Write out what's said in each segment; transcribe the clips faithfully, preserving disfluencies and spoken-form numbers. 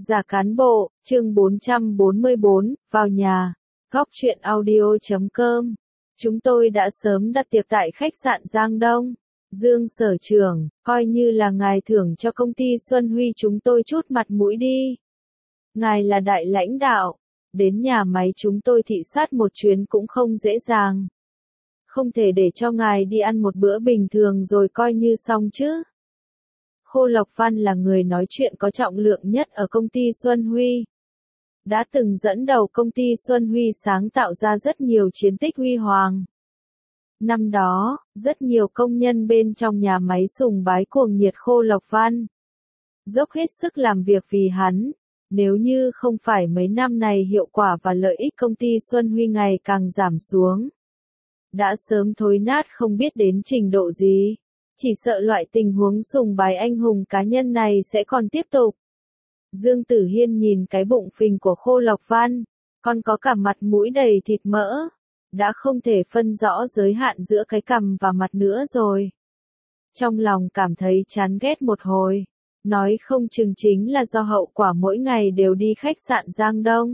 Giả cán bộ, chương bốn trăm bốn mươi bốn, vào nhà. Góc truyện audio chấm com. Chúng tôi đã sớm đặt tiệc tại khách sạn Giang Đông. Dương sở trưởng, coi như là ngài thưởng cho công ty Xuân Huy chúng tôi chút mặt mũi đi. Ngài là đại lãnh đạo, đến nhà máy chúng tôi thị sát một chuyến cũng không dễ dàng. Không thể để cho ngài đi ăn một bữa bình thường rồi coi như xong chứ. Khô Lộc Văn là người nói chuyện có trọng lượng nhất ở công ty Xuân Huy. Đã từng dẫn đầu công ty Xuân Huy sáng tạo ra rất nhiều chiến tích huy hoàng. Năm đó, rất nhiều công nhân bên trong nhà máy sùng bái cuồng nhiệt Khô Lộc Văn. Dốc hết sức làm việc vì hắn. Nếu như không phải mấy năm này hiệu quả và lợi ích công ty Xuân Huy ngày càng giảm xuống. Đã sớm thối nát không biết đến trình độ gì. Chỉ sợ loại tình huống sùng bái anh hùng cá nhân này sẽ còn tiếp tục. Dương Tử Hiên nhìn cái bụng phình của Khô Lộc Văn, còn có cả mặt mũi đầy thịt mỡ. Đã không thể phân rõ giới hạn giữa cái cằm và mặt nữa rồi. Trong lòng cảm thấy chán ghét một hồi. Nói không chừng chính là do hậu quả mỗi ngày đều đi khách sạn Giang Đông.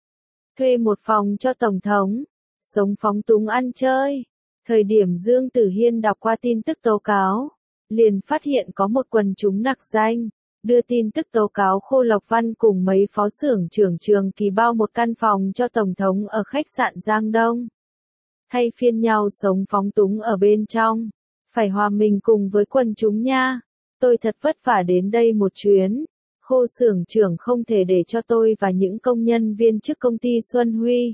Thuê một phòng cho Tổng thống. Sống phóng túng ăn chơi. Thời điểm Dương Tử Hiên đọc qua tin tức tố cáo, liền phát hiện có một quần chúng nặc danh, đưa tin tức tố cáo Khô Lộc Văn cùng mấy phó xưởng trưởng trường kỳ bao một căn phòng cho Tổng thống ở khách sạn Giang Đông. Thay phiên nhau sống phóng túng ở bên trong, phải hòa mình cùng với quần chúng nha. Tôi thật vất vả đến đây một chuyến, Khô xưởng trưởng không thể để cho tôi và những công nhân viên chức công ty Xuân Huy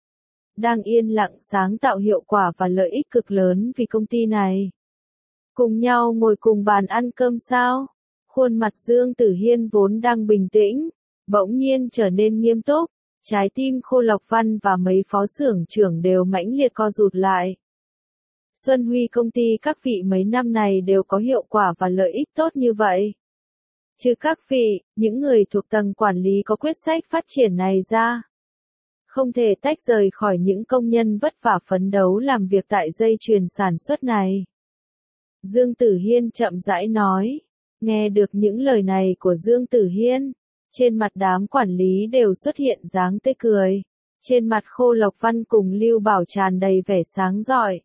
đang yên lặng sáng tạo hiệu quả và lợi ích cực lớn vì công ty này. Cùng nhau ngồi cùng bàn ăn cơm sao? Khuôn mặt Dương Tử Hiên vốn đang bình tĩnh, bỗng nhiên trở nên nghiêm túc, trái tim Khô Lộc Văn và mấy phó xưởng trưởng đều mãnh liệt co rụt lại. Xuân Huy công ty các vị mấy năm này đều có hiệu quả và lợi ích tốt như vậy. Trừ các vị, những người thuộc tầng quản lý có quyết sách phát triển này ra. Không thể tách rời khỏi những công nhân vất vả phấn đấu làm việc tại dây chuyền sản xuất này. Dương Tử Hiên chậm rãi nói. Nghe được những lời này của Dương Tử Hiên, trên mặt đám quản lý đều xuất hiện dáng tươi cười. Trên mặt Khô Lộc Văn cùng Lưu Bảo tràn đầy vẻ sáng rọi.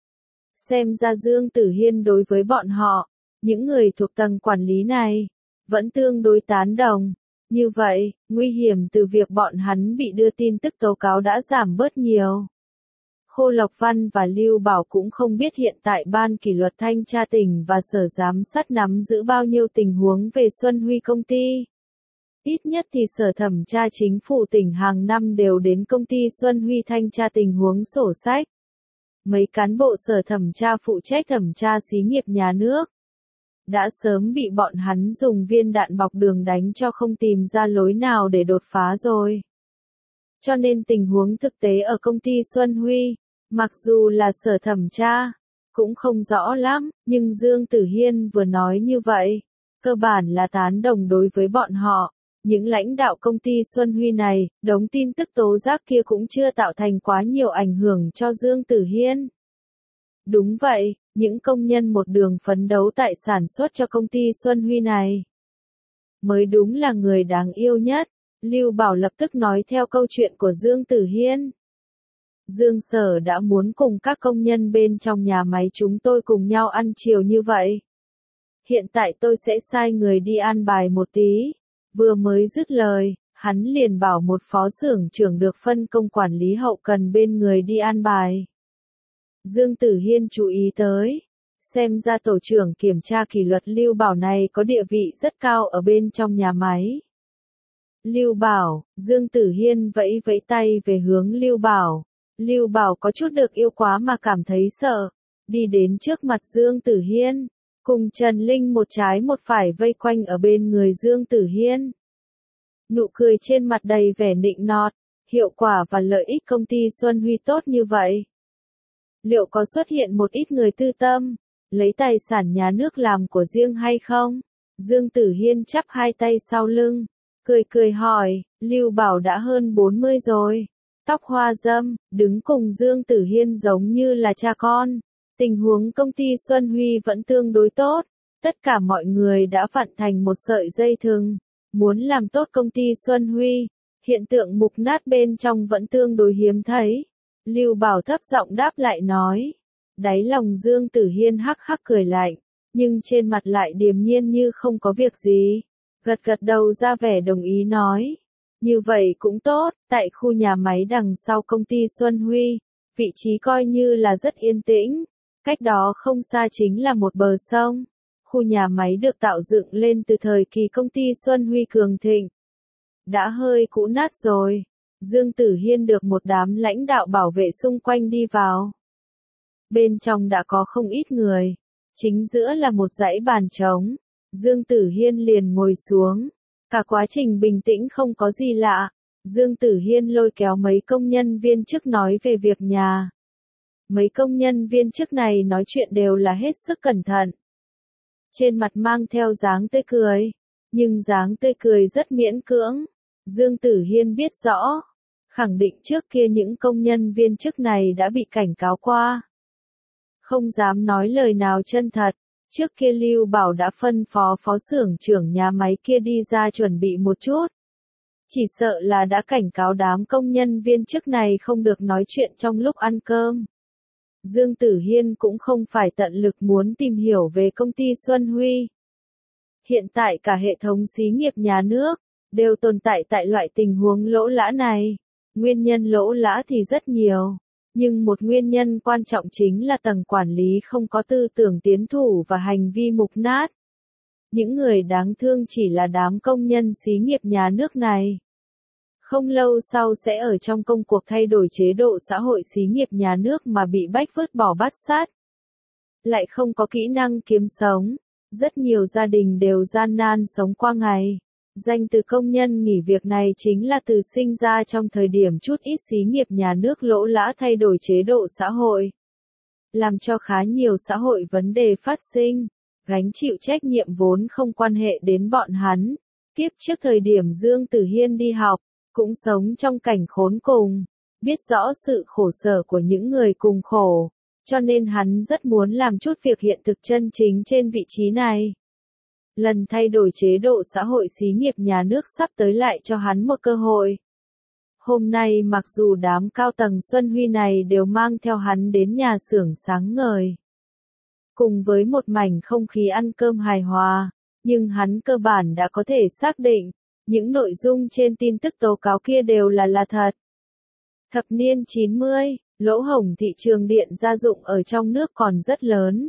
Xem ra Dương Tử Hiên đối với bọn họ, những người thuộc tầng quản lý này, vẫn tương đối tán đồng. Như vậy, nguy hiểm từ việc bọn hắn bị đưa tin tức tố cáo đã giảm bớt nhiều. Khô Lộc Văn và Lưu Bảo cũng không biết hiện tại Ban Kỷ luật Thanh tra tỉnh và Sở Giám sát nắm giữ bao nhiêu tình huống về Xuân Huy công ty. Ít nhất thì Sở Thẩm tra Chính phủ tỉnh hàng năm đều đến công ty Xuân Huy thanh tra tình huống sổ sách. Mấy cán bộ Sở Thẩm tra phụ trách thẩm tra xí nghiệp nhà nước đã sớm bị bọn hắn dùng viên đạn bọc đường đánh cho không tìm ra lối nào để đột phá rồi. Cho nên tình huống thực tế ở công ty Xuân Huy, mặc dù là Sở Thẩm tra, cũng không rõ lắm, nhưng Dương Tử Hiên vừa nói như vậy, cơ bản là tán đồng đối với bọn họ. Những lãnh đạo công ty Xuân Huy này, đống tin tức tố giác kia cũng chưa tạo thành quá nhiều ảnh hưởng cho Dương Tử Hiên. Đúng vậy, những công nhân một đường phấn đấu tại sản xuất cho công ty Xuân Huy này mới đúng là người đáng yêu nhất. Lưu Bảo lập tức nói theo câu chuyện của Dương Tử Hiên. Dương Sở đã muốn cùng các công nhân bên trong nhà máy chúng tôi cùng nhau ăn chiều như vậy. Hiện tại tôi sẽ sai người đi an bài một tí. Vừa mới dứt lời, hắn liền bảo một phó xưởng trưởng được phân công quản lý hậu cần bên người đi an bài. Dương Tử Hiên chú ý tới. Xem ra tổ trưởng kiểm tra kỷ luật Lưu Bảo này có địa vị rất cao ở bên trong nhà máy. Lưu Bảo, Dương Tử Hiên vẫy vẫy tay về hướng Lưu Bảo. Lưu Bảo có chút được yêu quá mà cảm thấy sợ. Đi đến trước mặt Dương Tử Hiên. Cùng Trần Linh một trái một phải vây quanh ở bên người Dương Tử Hiên. Nụ cười trên mặt đầy vẻ nịnh nọt. Hiệu quả và lợi ích công ty Xuân Huy tốt như vậy. Liệu có xuất hiện một ít người tư tâm, lấy tài sản nhà nước làm của riêng hay không? Dương Tử Hiên chắp hai tay sau lưng, cười cười hỏi. Lưu Bảo đã hơn bốn mươi rồi, tóc hoa râm, đứng cùng Dương Tử Hiên giống như là cha con. Tình huống công ty Xuân Huy vẫn tương đối tốt, tất cả mọi người đã vặn thành một sợi dây thừng, muốn làm tốt công ty Xuân Huy, hiện tượng mục nát bên trong vẫn tương đối hiếm thấy. Lưu Bảo thấp giọng đáp lại nói. Đáy lòng Dương Tử Hiên hắc hắc cười lạnh, nhưng trên mặt lại điềm nhiên như không có việc gì. Gật gật đầu ra vẻ đồng ý nói. Như vậy cũng tốt, tại khu nhà máy đằng sau công ty Xuân Huy, vị trí coi như là rất yên tĩnh. Cách đó không xa chính là một bờ sông. Khu nhà máy được tạo dựng lên từ thời kỳ công ty Xuân Huy cường thịnh. Đã hơi cũ nát rồi. Dương Tử Hiên được một đám lãnh đạo bảo vệ xung quanh đi vào. Bên trong đã có không ít người. Chính giữa là một dãy bàn trống. Dương Tử Hiên liền ngồi xuống. Cả quá trình bình tĩnh không có gì lạ. Dương Tử Hiên lôi kéo mấy công nhân viên chức nói về việc nhà. Mấy công nhân viên chức này nói chuyện đều là hết sức cẩn thận. Trên mặt mang theo dáng tươi cười. Nhưng dáng tươi cười rất miễn cưỡng. Dương Tử Hiên biết rõ. Khẳng định trước kia những công nhân viên chức này đã bị cảnh cáo qua. Không dám nói lời nào chân thật. Trước kia Lưu Bảo đã phân phó phó xưởng trưởng nhà máy kia đi ra chuẩn bị một chút. Chỉ sợ là đã cảnh cáo đám công nhân viên chức này không được nói chuyện trong lúc ăn cơm. Dương Tử Hiên cũng không phải tận lực muốn tìm hiểu về công ty Xuân Huy. Hiện tại cả hệ thống xí nghiệp nhà nước đều tồn tại tại loại tình huống lỗ lã này. Nguyên nhân lỗ lã thì rất nhiều, nhưng một nguyên nhân quan trọng chính là tầng quản lý không có tư tưởng tiến thủ và hành vi mục nát. Những người đáng thương chỉ là đám công nhân xí nghiệp nhà nước này. Không lâu sau sẽ ở trong công cuộc thay đổi chế độ xã hội xí nghiệp nhà nước mà bị bách vứt bỏ bát sát. Lại không có kỹ năng kiếm sống. Rất nhiều gia đình đều gian nan sống qua ngày. Danh từ công nhân nghỉ việc này chính là từ sinh ra trong thời điểm chút ít xí nghiệp nhà nước lỗ lã thay đổi chế độ xã hội. Làm cho khá nhiều xã hội vấn đề phát sinh, gánh chịu trách nhiệm vốn không quan hệ đến bọn hắn. Kiếp trước thời điểm Dương Tử Hiên đi học, cũng sống trong cảnh khốn cùng, biết rõ sự khổ sở của những người cùng khổ, cho nên hắn rất muốn làm chút việc hiện thực chân chính trên vị trí này. Lần thay đổi chế độ xã hội xí nghiệp nhà nước sắp tới lại cho hắn một cơ hội. Hôm nay mặc dù đám cao tầng Xuân Huy này đều mang theo hắn đến nhà xưởng sáng ngời, cùng với một mảnh không khí ăn cơm hài hòa, nhưng hắn cơ bản đã có thể xác định, những nội dung trên tin tức tố cáo kia đều là là thật. Thập niên chín mươi, lỗ hổng thị trường điện gia dụng ở trong nước còn rất lớn.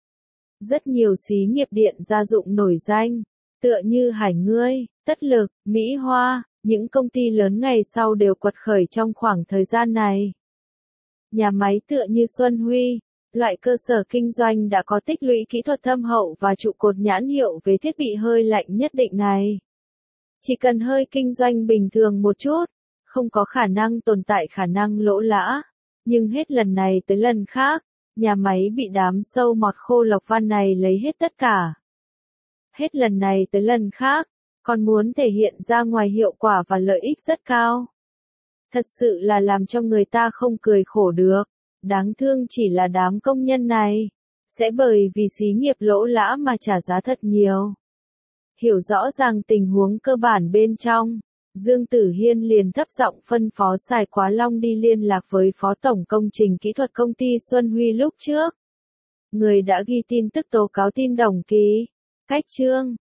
Rất nhiều xí nghiệp điện gia dụng nổi danh, tựa như Hải Ngươi, Tất Lực, Mỹ Hoa, những công ty lớn ngày sau đều quật khởi trong khoảng thời gian này. Nhà máy tựa như Xuân Huy, loại cơ sở kinh doanh đã có tích lũy kỹ thuật thâm hậu và trụ cột nhãn hiệu về thiết bị hơi lạnh nhất định này. Chỉ cần hơi kinh doanh bình thường một chút, không có khả năng tồn tại khả năng lỗ lã. Nhưng hết lần này tới lần khác, nhà máy bị đám sâu mọt khô Lộc Văn này lấy hết tất cả. Hết lần này tới lần khác, còn muốn thể hiện ra ngoài hiệu quả và lợi ích rất cao. Thật sự là làm cho người ta không cười khổ được. Đáng thương chỉ là đám công nhân này, sẽ bởi vì xí nghiệp lỗ lã mà trả giá thật nhiều. Hiểu rõ ràng tình huống cơ bản bên trong, Dương Tử Hiên liền thấp giọng phân phó Sài Quá Long đi liên lạc với Phó Tổng Công trình Kỹ thuật Công ty Xuân Huy lúc trước. Người đã ghi tin tức tố cáo tin đồng ký. Cách chương